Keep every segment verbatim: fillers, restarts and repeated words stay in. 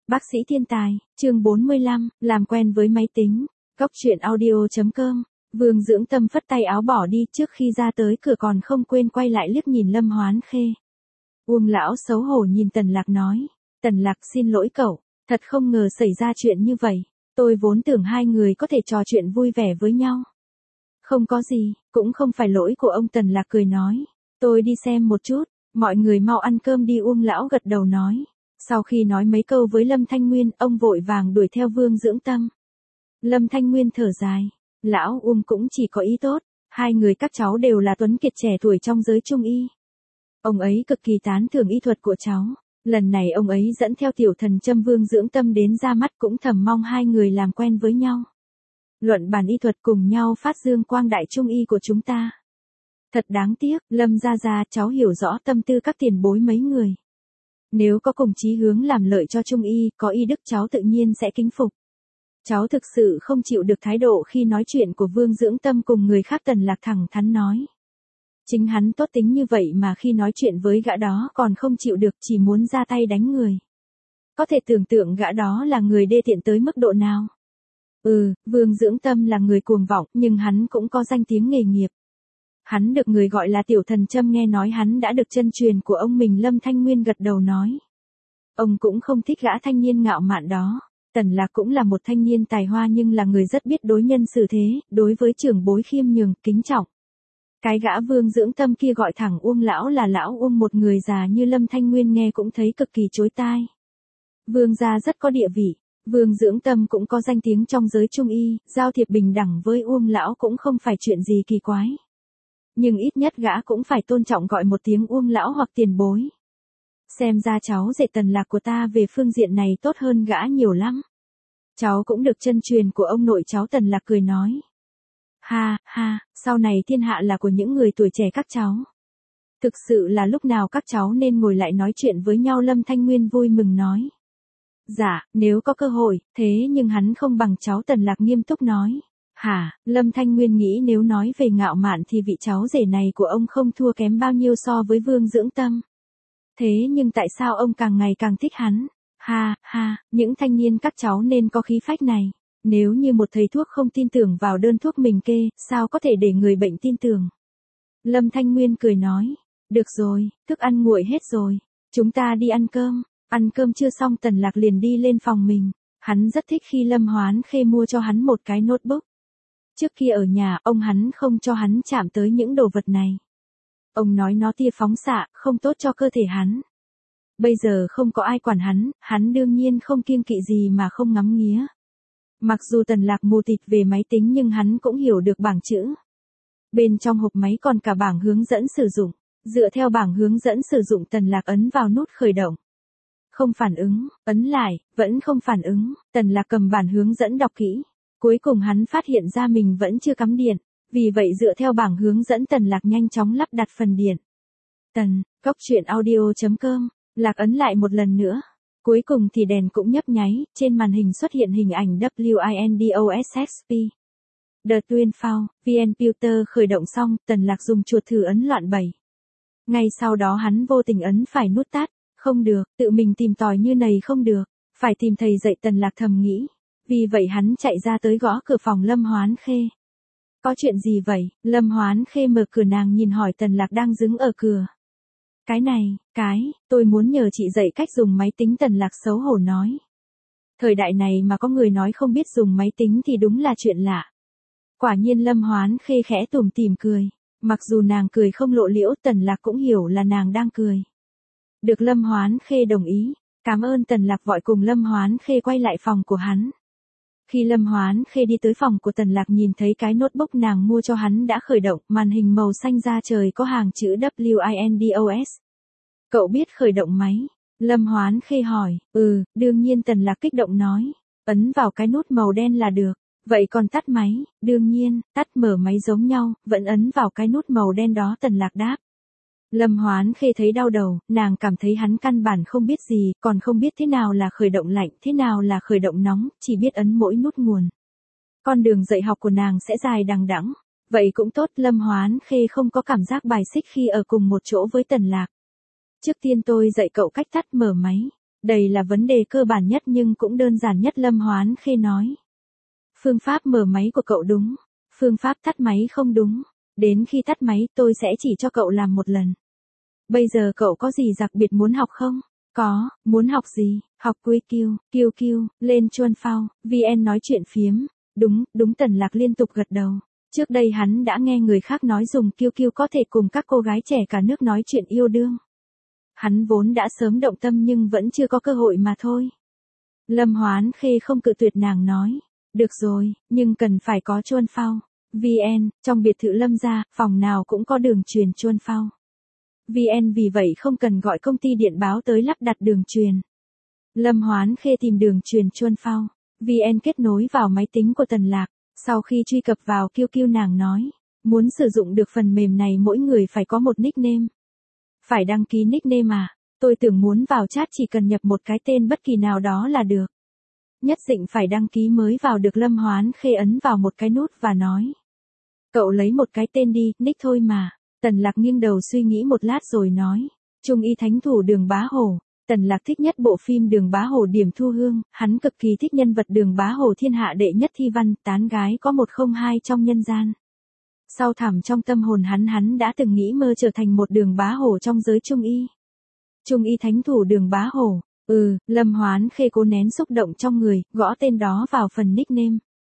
Bác sĩ thiên tài, chương bốn mươi lăm, làm quen với máy tính. Góc truyện audio chấm com. Vương Dưỡng Tâm phất tay áo bỏ đi, trước khi ra tới cửa còn không quên quay lại liếc nhìn Lâm Hoán Khê. Uông lão xấu hổ nhìn Tần Lạc nói, Tần Lạc xin lỗi cậu, thật không ngờ xảy ra chuyện như vậy, tôi vốn tưởng hai người có thể trò chuyện vui vẻ với nhau. Không có gì, cũng không phải lỗi của ông. Tần Lạc cười nói, tôi đi xem một chút, mọi người mau ăn cơm đi. Uông lão gật đầu nói. Sau khi nói mấy câu với Lâm Thanh Nguyên, ông vội vàng đuổi theo Vương Dưỡng Tâm. Lâm Thanh Nguyên thở dài, lão Uông cũng chỉ có ý tốt, hai người các cháu đều là tuấn kiệt trẻ tuổi trong giới trung y. Ông ấy cực kỳ tán thưởng y thuật của cháu, lần này ông ấy dẫn theo tiểu thần châm Vương Dưỡng Tâm đến ra mắt, cũng thầm mong hai người làm quen với nhau. Luận bàn y thuật cùng nhau phát dương quang đại trung y của chúng ta. Thật đáng tiếc, Lâm gia gia, cháu hiểu rõ tâm tư các tiền bối mấy người. Nếu có cùng chí hướng làm lợi cho trung y, có y đức, cháu tự nhiên sẽ kính phục. Cháu thực sự không chịu được thái độ khi nói chuyện của Vương Dưỡng Tâm cùng người khác. Tần Lạc thẳng thắn nói. Chính hắn tốt tính như vậy mà khi nói chuyện với gã đó còn không chịu được, chỉ muốn ra tay đánh người. Có thể tưởng tượng gã đó là người đê tiện tới mức độ nào. Ừ, Vương Dưỡng Tâm là người cuồng vọng, nhưng hắn cũng có danh tiếng nghề nghiệp. Hắn được người gọi là tiểu thần châm, nghe nói hắn đã được chân truyền của ông mình. Lâm Thanh Nguyên gật đầu nói. Ông cũng không thích gã thanh niên ngạo mạn đó. Tần Lạc cũng là một thanh niên tài hoa, nhưng là người rất biết đối nhân xử thế, đối với trưởng bối khiêm nhường, kính trọng. Cái gã Vương Dưỡng Tâm kia gọi thẳng Uông lão là lão Uông, một người già như Lâm Thanh Nguyên nghe cũng thấy cực kỳ chối tai. Vương gia rất có địa vị, Vương Dưỡng Tâm cũng có danh tiếng trong giới trung y, giao thiệp bình đẳng với Uông lão cũng không phải chuyện gì kỳ quái. Nhưng ít nhất gã cũng phải tôn trọng gọi một tiếng Uông lão hoặc tiền bối. Xem ra cháu rể Tần Lạc của ta về phương diện này tốt hơn gã nhiều lắm. Cháu cũng được chân truyền của ông nội cháu. Tần Lạc cười nói. Ha, ha, sau này thiên hạ là của những người tuổi trẻ các cháu. Thực sự là lúc nào các cháu nên ngồi lại nói chuyện với nhau. Lâm Thanh Nguyên vui mừng nói. Dạ, nếu có cơ hội, thế nhưng hắn không bằng cháu. Tần Lạc nghiêm túc nói. Hả, Lâm Thanh Nguyên nghĩ nếu nói về ngạo mạn thì vị cháu rể này của ông không thua kém bao nhiêu so với Vương Dưỡng Tâm. Thế nhưng tại sao ông càng ngày càng thích hắn? Ha, ha, những thanh niên các cháu nên có khí phách này. Nếu như một thầy thuốc không tin tưởng vào đơn thuốc mình kê, sao có thể để người bệnh tin tưởng? Lâm Thanh Nguyên cười nói. Được rồi, thức ăn nguội hết rồi. Chúng ta đi ăn cơm. Ăn cơm chưa xong, Tần Lạc liền đi lên phòng mình. Hắn rất thích khi Lâm Hoán Khê mua cho hắn một cái notebook. Trước kia ở nhà, ông hắn không cho hắn chạm tới những đồ vật này. Ông nói nó tia phóng xạ, không tốt cho cơ thể hắn. Bây giờ không có ai quản hắn, hắn đương nhiên không kiêng kỵ gì mà không ngắm nghía. Mặc dù Tần Lạc mù tịt về máy tính nhưng hắn cũng hiểu được bảng chữ. Bên trong hộp máy còn cả bảng hướng dẫn sử dụng. Dựa theo bảng hướng dẫn sử dụng, Tần Lạc ấn vào nút khởi động. Không phản ứng, ấn lại, vẫn không phản ứng. Tần Lạc cầm bản hướng dẫn đọc kỹ. Cuối cùng hắn phát hiện ra mình vẫn chưa cắm điện. Vì vậy dựa theo bảng hướng dẫn, Tần Lạc nhanh chóng lắp đặt phần điện. Tần, góc truyện audio chấm com. Lạc ấn lại một lần nữa. Cuối cùng thì đèn cũng nhấp nháy, trên màn hình xuất hiện hình ảnh Windows. The Twin Phao, vê en Computer khởi động xong, Tần Lạc dùng chuột thử ấn loạn bảy. Ngay sau đó hắn vô tình ấn phải nút tắt. Không được, tự mình tìm tòi như này không được. Phải tìm thầy dạy. Tần Lạc thầm nghĩ. Vì vậy hắn chạy ra tới gõ cửa phòng Lâm Hoán Khê. Có chuyện gì vậy? Lâm Hoán Khê mở cửa, nàng nhìn hỏi Tần Lạc đang đứng ở cửa. Cái này, cái, tôi muốn nhờ chị dạy cách dùng máy tính. Tần Lạc xấu hổ nói. Thời đại này mà có người nói không biết dùng máy tính thì đúng là chuyện lạ. Quả nhiên Lâm Hoán Khê khẽ tủm tỉm cười. Mặc dù nàng cười không lộ liễu, Tần Lạc cũng hiểu là nàng đang cười. Được Lâm Hoán Khê đồng ý. Cảm ơn. Tần Lạc vội cùng Lâm Hoán Khê quay lại phòng của hắn. Khi Lâm Hoán Khê đi tới phòng của Tần Lạc, nhìn thấy cái notebook nàng mua cho hắn đã khởi động, màn hình màu xanh da trời có hàng chữ Windows. Cậu biết khởi động máy? Lâm Hoán Khê hỏi. Ừ, đương nhiên. Tần Lạc kích động nói. Ấn vào cái nút màu đen là được. Vậy còn tắt máy? Đương nhiên, tắt mở máy giống nhau, vẫn ấn vào cái nút màu đen đó. Tần Lạc đáp. Lâm Hoán Khê thấy đau đầu, nàng cảm thấy hắn căn bản không biết gì, còn không biết thế nào là khởi động lạnh, thế nào là khởi động nóng, chỉ biết ấn mỗi nút nguồn. Con đường dạy học của nàng sẽ dài đằng đẵng. Vậy cũng tốt, Lâm Hoán Khê không có cảm giác bài xích khi ở cùng một chỗ với Tần Lạc. Trước tiên tôi dạy cậu cách tắt mở máy. Đây là vấn đề cơ bản nhất nhưng cũng đơn giản nhất, Lâm Hoán Khê nói. Phương pháp mở máy của cậu đúng, phương pháp tắt máy không đúng. Đến khi tắt máy tôi sẽ chỉ cho cậu làm một lần. Bây giờ cậu có gì đặc biệt muốn học không? Có, muốn học gì? Học quy kiu, kiu kiu, lên chuan phao, vê en nói chuyện phiếm. Đúng, đúng, Tần Lạc liên tục gật đầu. Trước đây hắn đã nghe người khác nói dùng kiu kiu có thể cùng các cô gái trẻ cả nước nói chuyện yêu đương. Hắn vốn đã sớm động tâm nhưng vẫn chưa có cơ hội mà thôi. Lâm Hoán Khê không cự tuyệt, nàng nói. Được rồi, nhưng cần phải có chuan phao. vê en, trong biệt thự Lâm gia, phòng nào cũng có đường truyền chuan phao. vê en vì vậy không cần gọi công ty điện báo tới lắp đặt đường truyền. Lâm Hoán Khê tìm đường truyền chuan phao. vê en kết nối vào máy tính của Tần Lạc. Sau khi truy cập vào kiu kiu, nàng nói. Muốn sử dụng được phần mềm này mỗi người phải có một nickname. Phải đăng ký nickname à? Tôi tưởng muốn vào chat chỉ cần nhập một cái tên bất kỳ nào đó là được. Nhất định phải đăng ký mới vào được. Lâm Hoán Khê ấn vào một cái nút và nói. Cậu lấy một cái tên đi, nick thôi mà. Tần Lạc nghiêng đầu suy nghĩ một lát rồi nói. Trung y thánh thủ Đường Bá Hổ. Tần Lạc thích nhất bộ phim Đường Bá Hổ Điểm Thu Hương, hắn cực kỳ thích nhân vật Đường Bá Hổ, thiên hạ đệ nhất thi văn, tán gái có một không hai trong nhân gian. Sâu thẳm trong tâm hồn hắn, hắn đã từng nghĩ mơ trở thành một Đường Bá Hổ trong giới trung y. Trung y thánh thủ Đường Bá Hổ. Ừ, Lâm Hoán Khê cố nén xúc động trong người, gõ tên đó vào phần nickname.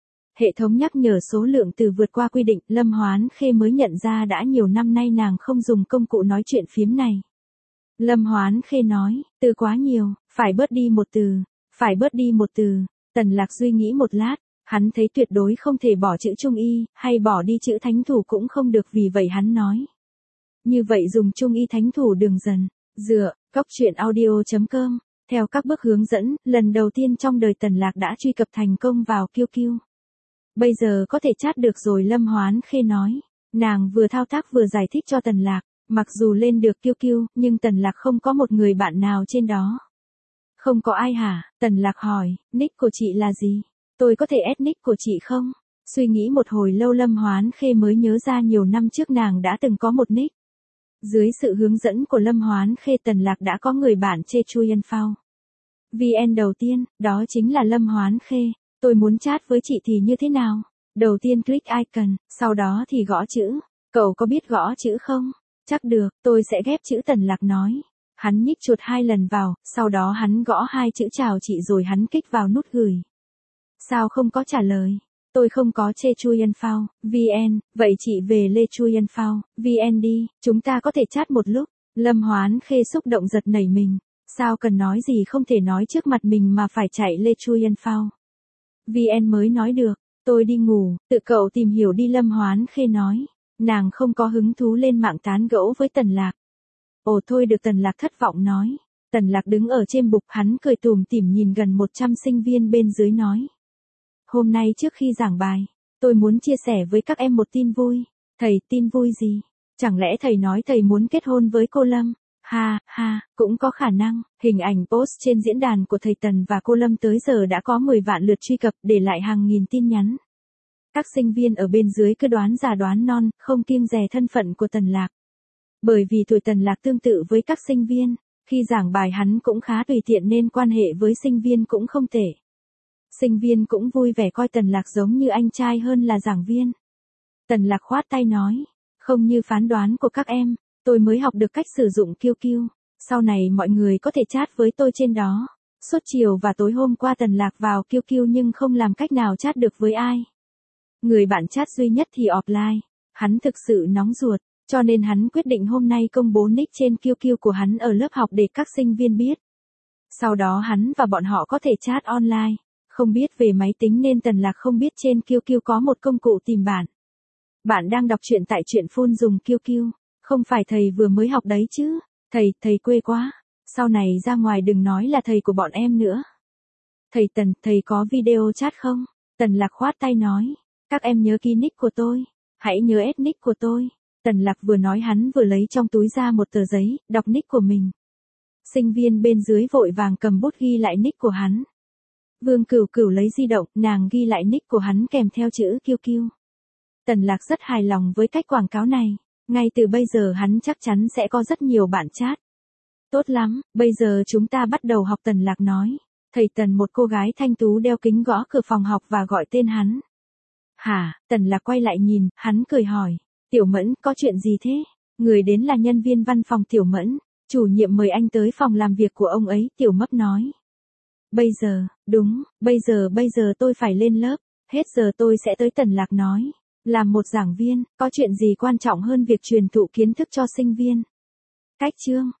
Hệ thống nhắc nhở số lượng từ vượt qua quy định, Lâm Hoán Khê mới nhận ra đã nhiều năm nay nàng không dùng công cụ nói chuyện phiếm này. Lâm Hoán Khê nói, từ quá nhiều, phải bớt đi một từ, phải bớt đi một từ. Tần Lạc suy nghĩ một lát, hắn thấy tuyệt đối không thể bỏ chữ trung y, hay bỏ đi chữ thánh thủ cũng không được, vì vậy hắn nói. Như vậy dùng trung y thánh thủ Đường dần, dựa, cóc truyện audio chấm com. Theo các bước hướng dẫn, lần đầu tiên trong đời Tần Lạc đã truy cập thành công vào kiu kiu. Bây giờ có thể chat được rồi, Lâm Hoán Khê nói. Nàng vừa thao tác vừa giải thích cho Tần Lạc. Mặc dù lên được kiu kiu, nhưng Tần Lạc không có một người bạn nào trên đó. Không có ai hả? Tần Lạc hỏi, nick của chị là gì? Tôi có thể add nick của chị không? Suy nghĩ một hồi lâu Lâm Hoán Khê mới nhớ ra nhiều năm trước nàng đã từng có một nick. Dưới sự hướng dẫn của Lâm Hoán Khê, Tần Lạc đã có người bạn Chê Chuyen Phao. vê en đầu tiên, đó chính là Lâm Hoán Khê. Tôi muốn chat với chị thì như thế nào? Đầu tiên click icon, sau đó thì gõ chữ. Cậu có biết gõ chữ không? Chắc được, tôi sẽ ghép chữ, Tần Lạc nói. Hắn nhích chuột hai lần vào, sau đó hắn gõ hai chữ chào chị rồi hắn kích vào nút gửi. Sao không có trả lời? Tôi không có Chê Chuyen Phao, vê en, vậy chị về Lê Chuyen Phao, vê en đi, chúng ta có thể chat một lúc. Lâm Hoán Khê xúc động giật nảy mình. Sao cần nói gì không thể nói trước mặt mình mà phải chạy Lê Chuyen Phao. vê en mới nói được, tôi đi ngủ, tự cậu tìm hiểu đi, Lâm Hoán Khê nói. Nàng không có hứng thú lên mạng tán gẫu với Tần Lạc. Ồ thôi được, Tần Lạc thất vọng nói. Tần Lạc đứng ở trên bục, hắn cười tủm tỉm nhìn gần một trăm sinh viên bên dưới nói. Hôm nay trước khi giảng bài, tôi muốn chia sẻ với các em một tin vui. Thầy, tin vui gì? Chẳng lẽ thầy nói thầy muốn kết hôn với cô Lâm? Ha, ha, cũng có khả năng. Hình ảnh post trên diễn đàn của thầy Tần và cô Lâm tới giờ đã có mười vạn lượt truy cập, để lại hàng nghìn tin nhắn. Các sinh viên ở bên dưới cứ đoán già đoán non, không kiêng dè thân phận của Tần Lạc. Bởi vì tuổi Tần Lạc tương tự với các sinh viên, khi giảng bài hắn cũng khá tùy tiện nên quan hệ với sinh viên cũng không tệ. Sinh viên cũng vui vẻ coi Tần Lạc giống như anh trai hơn là giảng viên. Tần Lạc khoát tay nói, không như phán đoán của các em, tôi mới học được cách sử dụng kiu kiu, sau này mọi người có thể chat với tôi trên đó. Suốt chiều và tối hôm qua Tần Lạc vào kiu kiu nhưng không làm cách nào chat được với ai. Người bạn chat duy nhất thì offline. Hắn thực sự nóng ruột, cho nên hắn quyết định hôm nay công bố nick trên kiu kiu của hắn ở lớp học để các sinh viên biết. Sau đó hắn và bọn họ có thể chat online. Không biết về máy tính nên Tần Lạc không biết trên kiu kiu có một công cụ tìm bạn. Bạn đang đọc truyện tại truyện phun dùng kiu kiu. Không phải thầy vừa mới học đấy chứ? Thầy, thầy quê quá. Sau này ra ngoài đừng nói là thầy của bọn em nữa. Thầy Tần, thầy có video chat không? Tần Lạc khoát tay nói. Các em nhớ ký nick của tôi. Hãy nhớ add nick của tôi. Tần Lạc vừa nói hắn vừa lấy trong túi ra một tờ giấy, đọc nick của mình. Sinh viên bên dưới vội vàng cầm bút ghi lại nick của hắn. Vương Cửu Cửu lấy di động, nàng ghi lại nick của hắn kèm theo chữ kiu kiu. Tần Lạc rất hài lòng với cách quảng cáo này. Ngay từ bây giờ hắn chắc chắn sẽ có rất nhiều bạn chat. Tốt lắm, bây giờ chúng ta bắt đầu học, Tần Lạc nói. Thầy Tần, một cô gái thanh tú đeo kính gõ cửa phòng học và gọi tên hắn. Hả? Tần Lạc quay lại nhìn, hắn cười hỏi. Tiểu Mẫn, có chuyện gì thế? Người đến là nhân viên văn phòng Tiểu Mẫn. Chủ nhiệm mời anh tới phòng làm việc của ông ấy, Tiểu Mấp nói. Bây giờ, đúng, bây giờ bây giờ tôi phải lên lớp. Hết giờ tôi sẽ tới, Tần Lạc nói. Làm một giảng viên, có chuyện gì quan trọng hơn việc truyền thụ kiến thức cho sinh viên? Cách chương.